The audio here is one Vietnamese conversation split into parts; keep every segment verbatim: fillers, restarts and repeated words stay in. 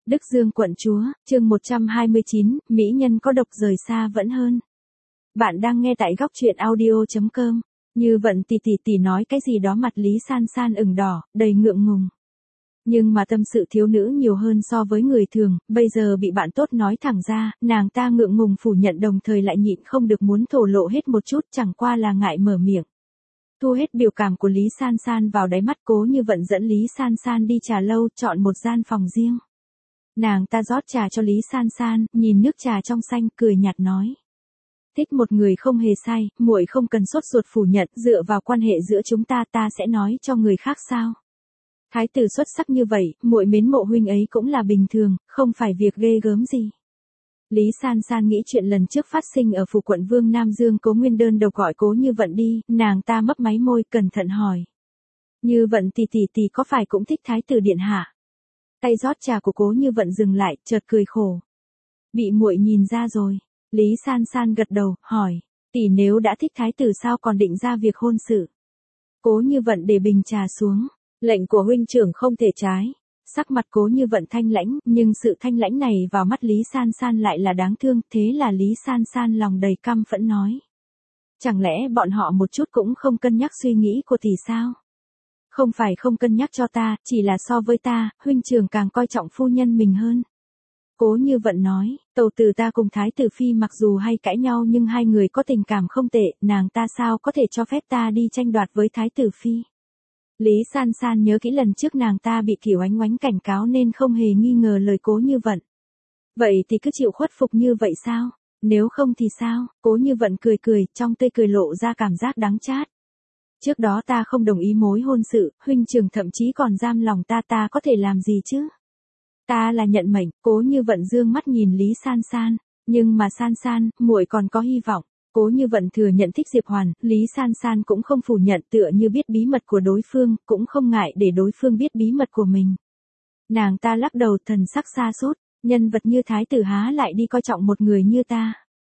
Đức Dương quận chúa, chương một trăm hai mươi chín, mỹ nhân có độc rời xa vẫn hơn. Bạn đang nghe tại góc truyện audio chấm com. Như Vận tỷ tỷ tỷ nói cái gì đó mặt Lý San San ửng đỏ, đầy ngượng ngùng. Nhưng mà tâm sự thiếu nữ nhiều hơn so với người thường, bây giờ bị bạn tốt nói thẳng ra, nàng ta ngượng ngùng phủ nhận đồng thời lại nhịn không được muốn thổ lộ hết một chút, chẳng qua là ngại mở miệng. Thu hết biểu cảm của Lý San San vào đáy mắt, Cố Như Vận dẫn Lý San San đi trà lâu, chọn một gian phòng riêng. Nàng ta rót trà cho Lý San San, nhìn nước trà trong xanh, cười nhạt nói. Thích một người không hề sai, muội không cần sốt ruột phủ nhận, dựa vào quan hệ giữa chúng ta ta sẽ nói cho người khác sao. Thái tử xuất sắc như vậy, muội mến mộ huynh ấy cũng là bình thường, không phải việc ghê gớm gì. Lý San San nghĩ chuyện lần trước phát sinh ở phủ quận Vương Nam Dương, Cố Nguyên đơn độc gọi Cố Như Vận đi, nàng ta mấp máy môi cẩn thận hỏi. Như Vận tỷ tỷ tỷ có phải cũng thích Thái tử điện hạ? Tay rót trà của Cố Như Vận dừng lại, chợt cười khổ. Bị muội nhìn ra rồi. Lý San San gật đầu, hỏi. Tỷ nếu đã thích Thái tử sao còn định ra việc hôn sự? Cố Như Vận để bình trà xuống. Lệnh của huynh trưởng không thể trái. Sắc mặt Cố Như Vận thanh lãnh, nhưng sự thanh lãnh này vào mắt Lý San San lại là đáng thương, thế là Lý San San lòng đầy căm phẫn nói. Chẳng lẽ bọn họ một chút cũng không cân nhắc suy nghĩ của tỷ sao? Không phải không cân nhắc cho ta, chỉ là so với ta, huynh trưởng càng coi trọng phu nhân mình hơn. Cố Như Vận nói, tàu tử ta cùng Thái tử Phi mặc dù hay cãi nhau nhưng hai người có tình cảm không tệ, nàng ta sao có thể cho phép ta đi tranh đoạt với Thái tử Phi. Lý San San nhớ kỹ lần trước nàng ta bị Kiều Ánh Oánh cảnh cáo nên không hề nghi ngờ lời Cố Như Vận. Vậy thì cứ chịu khuất phục như vậy sao? Nếu không thì sao? Cố Như Vận cười cười, trong tươi cười lộ ra cảm giác đắng chát. Trước đó ta không đồng ý mối hôn sự, huynh trưởng thậm chí còn giam lòng ta, ta có thể làm gì chứ? Ta là nhận mệnh. Cố Như Vận dương mắt nhìn Lý San San, nhưng mà San San, muội còn có hy vọng. Cố Như Vận thừa nhận thích Diệp Hoàn, Lý San San cũng không phủ nhận, tựa như biết bí mật của đối phương, cũng không ngại để đối phương biết bí mật của mình. Nàng ta lắc đầu, thần sắc xa sút, nhân vật như Thái tử há lại đi coi trọng một người như ta.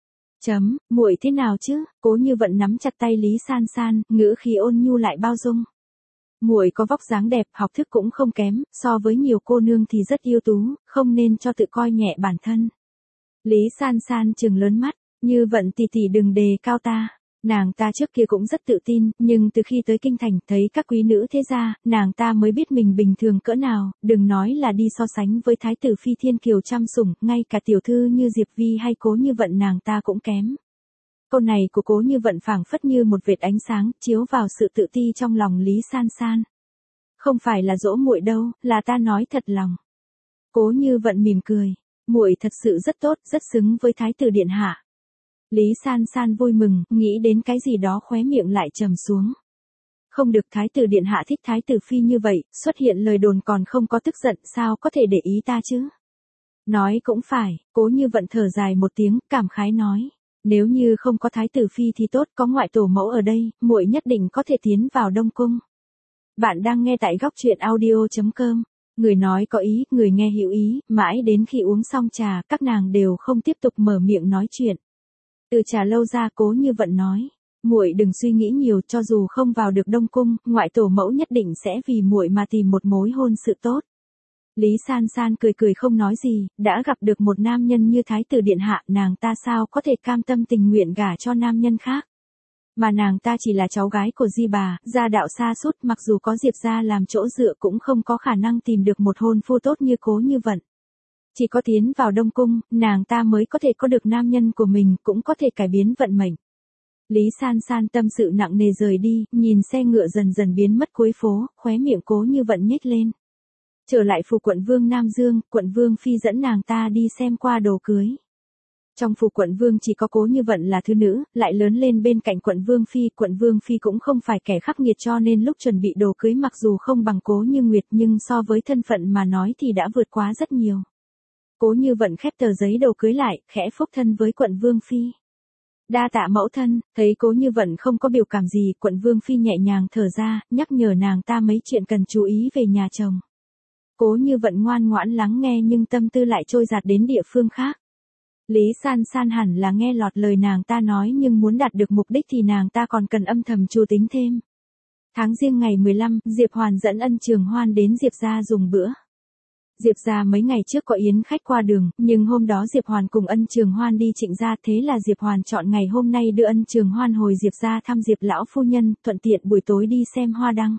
Chấm, muội thế nào chứ? Cố Như Vận nắm chặt tay Lý San San, ngữ khí ôn nhu lại bao dung. Muội có vóc dáng đẹp, học thức cũng không kém, so với nhiều cô nương thì rất ưu tú, không nên cho tự coi nhẹ bản thân. Lý San San trừng lớn mắt, Như Vận tỷ tỷ đừng đề cao ta. Nàng ta trước kia cũng rất tự tin, nhưng từ khi tới kinh thành thấy các quý nữ thế gia, nàng ta mới biết mình bình thường cỡ nào, đừng nói là đi so sánh với Thái tử Phi thiên kiều trăm sủng, ngay cả tiểu thư như Diệp Vi hay Cố Như Vận nàng ta cũng kém. Câu này của Cố Như Vận phảng phất như một vệt ánh sáng, chiếu vào sự tự ti trong lòng Lý San San. Không phải là dỗ muội đâu, là ta nói thật lòng. Cố Như Vận mỉm cười, muội thật sự rất tốt, rất xứng với Thái tử điện hạ. Lý San San vui mừng, nghĩ đến cái gì đó khóe miệng lại trầm xuống. Không được, Thái tử điện hạ thích Thái tử Phi như vậy, xuất hiện lời đồn còn không có tức giận, sao có thể để ý ta chứ? Nói cũng phải. Cố Như Vận thở dài một tiếng, cảm khái nói. Nếu như không có Thái tử Phi thì tốt, có ngoại tổ mẫu ở đây, muội nhất định có thể tiến vào Đông Cung. Bạn đang nghe tại góc truyện audio chấm com. Người nói có ý, người nghe hiểu ý, mãi đến khi uống xong trà, các nàng đều không tiếp tục mở miệng nói chuyện. Từ trà lâu ra, Cố Như Vận nói, muội đừng suy nghĩ nhiều, cho dù không vào được Đông Cung, ngoại tổ mẫu nhất định sẽ vì muội mà tìm một mối hôn sự tốt. Lý San San cười cười không nói gì, đã gặp được một nam nhân như Thái tử điện hạ, nàng ta sao có thể cam tâm tình nguyện gả cho nam nhân khác. Mà nàng ta chỉ là cháu gái của Di bà, gia đạo xa sút, mặc dù có Diệp gia làm chỗ dựa cũng không có khả năng tìm được một hôn phu tốt như Cố Như Vận. Chỉ có tiến vào Đông Cung, nàng ta mới có thể có được nam nhân của mình, cũng có thể cải biến vận mệnh. Lý San San tâm sự nặng nề rời đi, nhìn xe ngựa dần dần biến mất cuối phố, khóe miệng Cố Như Vận nhếch lên. Trở lại phủ quận Vương Nam Dương, quận Vương Phi dẫn nàng ta đi xem qua đồ cưới. Trong phủ quận Vương chỉ có Cố Như Vận là thứ nữ, lại lớn lên bên cạnh quận Vương Phi, quận Vương Phi cũng không phải kẻ khắc nghiệt cho nên lúc chuẩn bị đồ cưới mặc dù không bằng Cố Như Nguyệt nhưng so với thân phận mà nói thì đã vượt quá rất nhiều. Cố Như Vận khép tờ giấy đồ cưới lại, khẽ phúc thân với quận Vương Phi. Đa tạ mẫu thân. Thấy Cố Như Vận không có biểu cảm gì, quận Vương Phi nhẹ nhàng thở ra, nhắc nhở nàng ta mấy chuyện cần chú ý về nhà chồng. Cố Như Vận ngoan ngoãn lắng nghe nhưng tâm tư lại trôi dạt đến địa phương khác. Lý San San hẳn là nghe lọt lời nàng ta nói nhưng muốn đạt được mục đích thì nàng ta còn cần âm thầm chu tính thêm. Tháng Giêng ngày mười lăm, Diệp Hoàn dẫn Ân Trường Hoan đến Diệp gia dùng bữa. Diệp gia mấy ngày trước có yến khách qua đường, nhưng hôm đó Diệp Hoàn cùng Ân Trường Hoan đi Trịnh gia, thế là Diệp Hoàn chọn ngày hôm nay đưa Ân Trường Hoan hồi Diệp gia thăm Diệp lão phu nhân, thuận tiện buổi tối đi xem hoa đăng.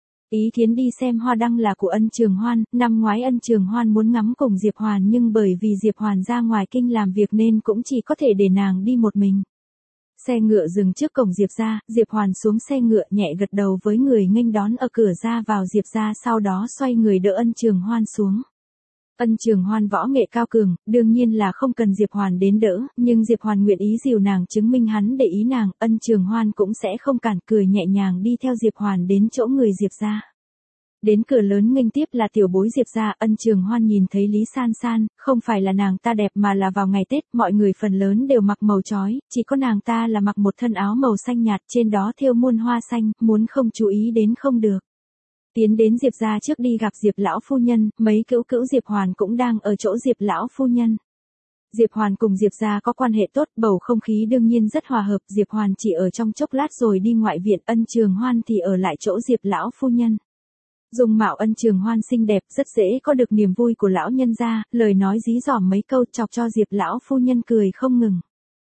Ý kiến đi xem hoa đăng là của Ân Trường Hoan, năm ngoái Ân Trường Hoan muốn ngắm cùng Diệp Hoàn nhưng bởi vì Diệp Hoàn ra ngoài kinh làm việc nên cũng chỉ có thể để nàng đi một mình. Xe ngựa dừng trước cổng Diệp gia, Diệp Hoàn xuống xe ngựa nhẹ gật đầu với người nghênh đón ở cửa ra vào Diệp gia, sau đó xoay người đỡ Ân Trường Hoan xuống. Ân Trường Hoan võ nghệ cao cường, đương nhiên là không cần Diệp Hoàn đến đỡ, nhưng Diệp Hoàn nguyện ý dìu nàng chứng minh hắn để ý nàng, Ân Trường Hoan cũng sẽ không cản, cười nhẹ nhàng đi theo Diệp Hoàn đến chỗ người Diệp gia. Đến cửa lớn nghênh tiếp là tiểu bối Diệp gia, Ân Trường Hoan nhìn thấy Lý San San, không phải là nàng ta đẹp mà là vào ngày Tết, mọi người phần lớn đều mặc màu chói, chỉ có nàng ta là mặc một thân áo màu xanh nhạt, trên đó thêu muôn hoa xanh, muốn không chú ý đến không được. Tiến đến Diệp gia trước đi gặp Diệp lão phu nhân, mấy cữu cữu Diệp Hoàn cũng đang ở chỗ Diệp lão phu nhân. Diệp Hoàn cùng Diệp gia có quan hệ tốt, bầu không khí đương nhiên rất hòa hợp, Diệp Hoàn chỉ ở trong chốc lát rồi đi ngoại viện, Ân Trường Hoan thì ở lại chỗ Diệp lão phu nhân. Dung mạo Ân Trường Hoan xinh đẹp, rất dễ có được niềm vui của lão nhân gia, lời nói dí dỏm mấy câu chọc cho Diệp lão phu nhân cười không ngừng.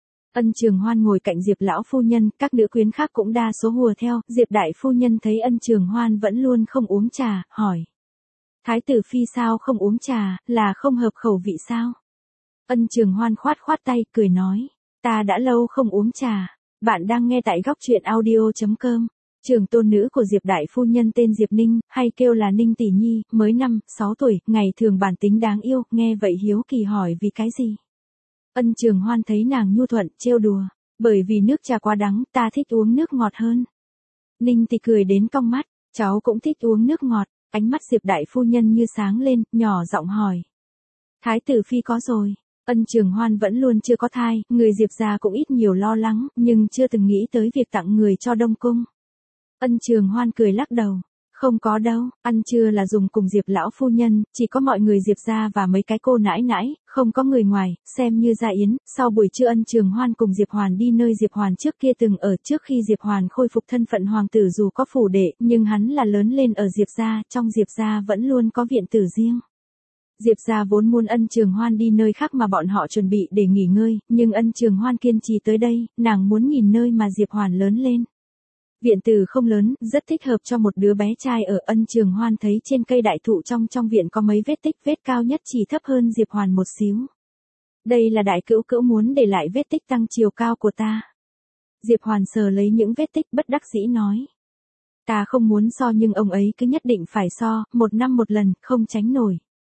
Ân Trường Hoan ngồi cạnh Diệp lão phu nhân, các nữ quyến khác cũng đa số hùa theo, Diệp đại phu nhân thấy Ân Trường Hoan vẫn luôn không uống trà, hỏi: "Thái tử phi sao không uống trà, là không hợp khẩu vị sao?" Ân Trường Hoan khoát khoát tay, cười nói: "Ta đã lâu không uống trà." Bạn đang nghe tại góc truyện audio chấm com. Trưởng tôn nữ của Diệp đại phu nhân tên Diệp Ninh, hay kêu là Ninh tỷ nhi, mới năm, sáu tuổi, ngày thường bản tính đáng yêu, nghe vậy hiếu kỳ hỏi vì cái gì. Ân Trường Hoan thấy nàng nhu thuận, trêu đùa: "Bởi vì nước trà quá đắng, ta thích uống nước ngọt hơn." Ninh tỷ cười đến cong mắt: "Cháu cũng thích uống nước ngọt." Ánh mắt Diệp đại phu nhân như sáng lên, nhỏ giọng hỏi: "Thái tử phi có rồi?" Ân Trường Hoan vẫn luôn chưa có thai, người Diệp gia cũng ít nhiều lo lắng, nhưng chưa từng nghĩ tới việc tặng người cho Đông Cung. Ân Trường Hoan cười lắc đầu: "Không có đâu, ăn trưa là dùng cùng Diệp lão phu nhân, chỉ có mọi người Diệp gia và mấy cái cô nãi nãi, không có người ngoài, xem như gia yến." Sau buổi trưa Ân Trường Hoan cùng Diệp Hoàn đi nơi Diệp Hoàn trước kia từng ở, trước khi Diệp Hoàn khôi phục thân phận hoàng tử dù có phủ đệ, nhưng hắn là lớn lên ở Diệp gia, trong Diệp gia vẫn luôn có viện tử riêng. Diệp gia vốn muốn Ân Trường Hoan đi nơi khác mà bọn họ chuẩn bị để nghỉ ngơi, nhưng Ân Trường Hoan kiên trì tới đây, nàng muốn nhìn nơi mà Diệp Hoàn lớn lên. Viện tử không lớn, rất thích hợp cho một đứa bé trai ở. Ân Trường Hoan thấy trên cây đại thụ trong trong viện có mấy vết tích, vết cao nhất chỉ thấp hơn Diệp Hoàn một xíu. "Đây là đại cữu cữu muốn để lại vết tích tăng chiều cao của ta." Diệp Hoàn sờ lấy những vết tích bất đắc dĩ nói: "Ta không muốn so nhưng ông ấy cứ nhất định phải so, một năm một lần, không tránh nổi."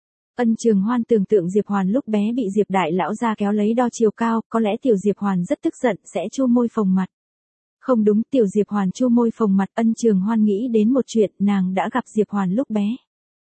Ân Trường Hoan tưởng tượng Diệp Hoàn lúc bé bị Diệp đại lão gia kéo lấy đo chiều cao, có lẽ tiểu Diệp Hoàn rất tức giận sẽ chu môi phồng mặt. Không đúng, tiểu Diệp Hoàn chu môi phồng mặt. Ân Trường Hoan nghĩ đến một chuyện, nàng đã gặp Diệp Hoàn lúc bé.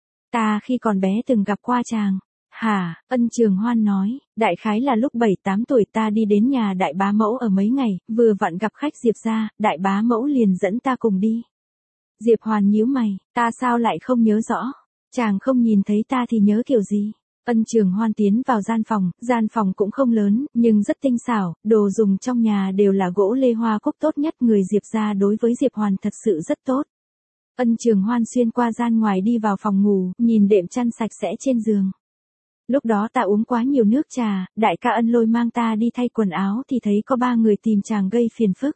"Ta khi còn bé từng gặp qua chàng." "Hả?" Ân Trường Hoan nói, "Đại khái là lúc bảy tám tuổi ta đi đến nhà đại bá mẫu ở mấy ngày, vừa vặn gặp khách Diệp gia, đại bá mẫu liền dẫn ta cùng đi." Diệp Hoàn nhíu mày: "Ta sao lại không nhớ rõ? Chàng không nhìn thấy ta thì nhớ kiểu gì?" Ân Trường Hoan tiến vào gian phòng, gian phòng cũng không lớn, nhưng rất tinh xảo, đồ dùng trong nhà đều là gỗ lê hoa cúc tốt nhất, người Diệp gia đối với Diệp Hoàn thật sự rất tốt. Ân Trường Hoan xuyên qua gian ngoài đi vào phòng ngủ, nhìn đệm chăn sạch sẽ trên giường. "Lúc đó ta uống quá nhiều nước trà, đại ca Ân Lôi mang ta đi thay quần áo thì thấy có ba người tìm chàng gây phiền phức.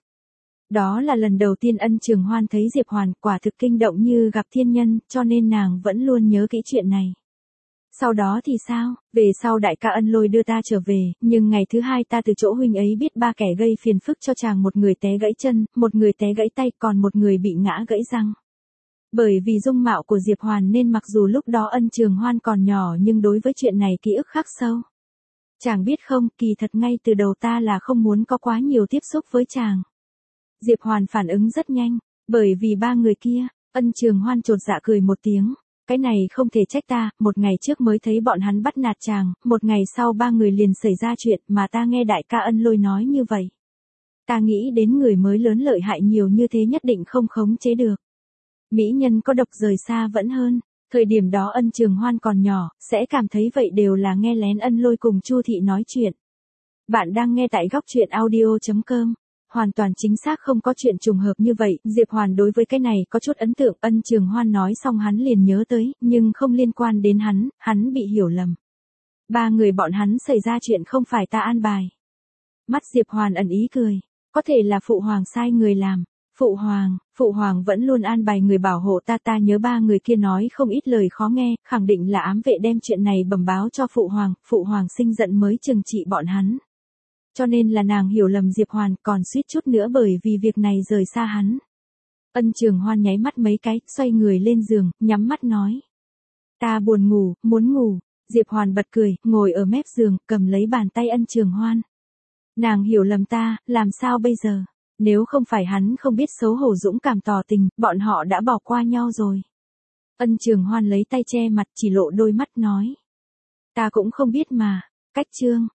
Đó là lần đầu tiên Ân Trường Hoan thấy Diệp Hoàn, quả thực kinh động như gặp thiên nhân, cho nên nàng vẫn luôn nhớ kỹ chuyện này." "Sau đó thì sao?" "Về sau đại ca Ân Lôi đưa ta trở về, nhưng ngày thứ hai ta từ chỗ huynh ấy biết ba kẻ gây phiền phức cho chàng, một người té gãy chân, một người té gãy tay, còn một người bị ngã gãy răng." Bởi vì dung mạo của Diệp Hoàn nên mặc dù lúc đó Ân Trường Hoan còn nhỏ nhưng đối với chuyện này ký ức khắc sâu. "Chàng biết không, kỳ thật ngay từ đầu ta là không muốn có quá nhiều tiếp xúc với chàng." Diệp Hoàn phản ứng rất nhanh: "Bởi vì ba người kia." Ân Trường Hoan chột dạ cười một tiếng: "Cái này không thể trách ta, một ngày trước mới thấy bọn hắn bắt nạt chàng, một ngày sau ba người liền xảy ra chuyện mà ta nghe đại ca Ân Lôi nói như vậy. Ta nghĩ đến người mới lớn lợi hại nhiều như thế nhất định không khống chế được. Mỹ nhân có độc rời xa vẫn hơn." Thời điểm đó Ân Trường Hoan còn nhỏ, sẽ cảm thấy vậy đều là nghe lén Ân Lôi cùng Chu Thị nói chuyện. Bạn đang nghe tại góc truyện audio chấm com. Hoàn toàn chính xác không có chuyện trùng hợp như vậy, Diệp Hoàn đối với cái này có chút ấn tượng. Ân Trường Hoan nói xong hắn liền nhớ tới, nhưng không liên quan đến hắn, hắn bị hiểu lầm. Ba người bọn hắn xảy ra chuyện không phải ta an bài. Mắt Diệp Hoàn ẩn ý cười, có thể là Phụ Hoàng sai người làm. Phụ Hoàng, Phụ Hoàng vẫn luôn an bài người bảo hộ ta, ta nhớ ba người kia nói không ít lời khó nghe, khẳng định là ám vệ đem chuyện này bẩm báo cho Phụ Hoàng, Phụ Hoàng sinh giận mới trừng trị bọn hắn. Cho nên là nàng hiểu lầm Diệp Hoàn, còn suýt chút nữa bởi vì việc này rời xa hắn. Ân Trường Hoan nháy mắt mấy cái, xoay người lên giường, nhắm mắt nói. Ta buồn ngủ, muốn ngủ. Diệp Hoàn bật cười, ngồi ở mép giường, cầm lấy bàn tay Ân Trường Hoan. Nàng hiểu lầm ta, làm sao bây giờ? Nếu không phải hắn không biết xấu hổ dũng cảm tỏ tình, bọn họ đã bỏ qua nhau rồi. Ân Trường Hoan lấy tay che mặt, chỉ lộ đôi mắt nói. Ta cũng không biết mà. Cách chương.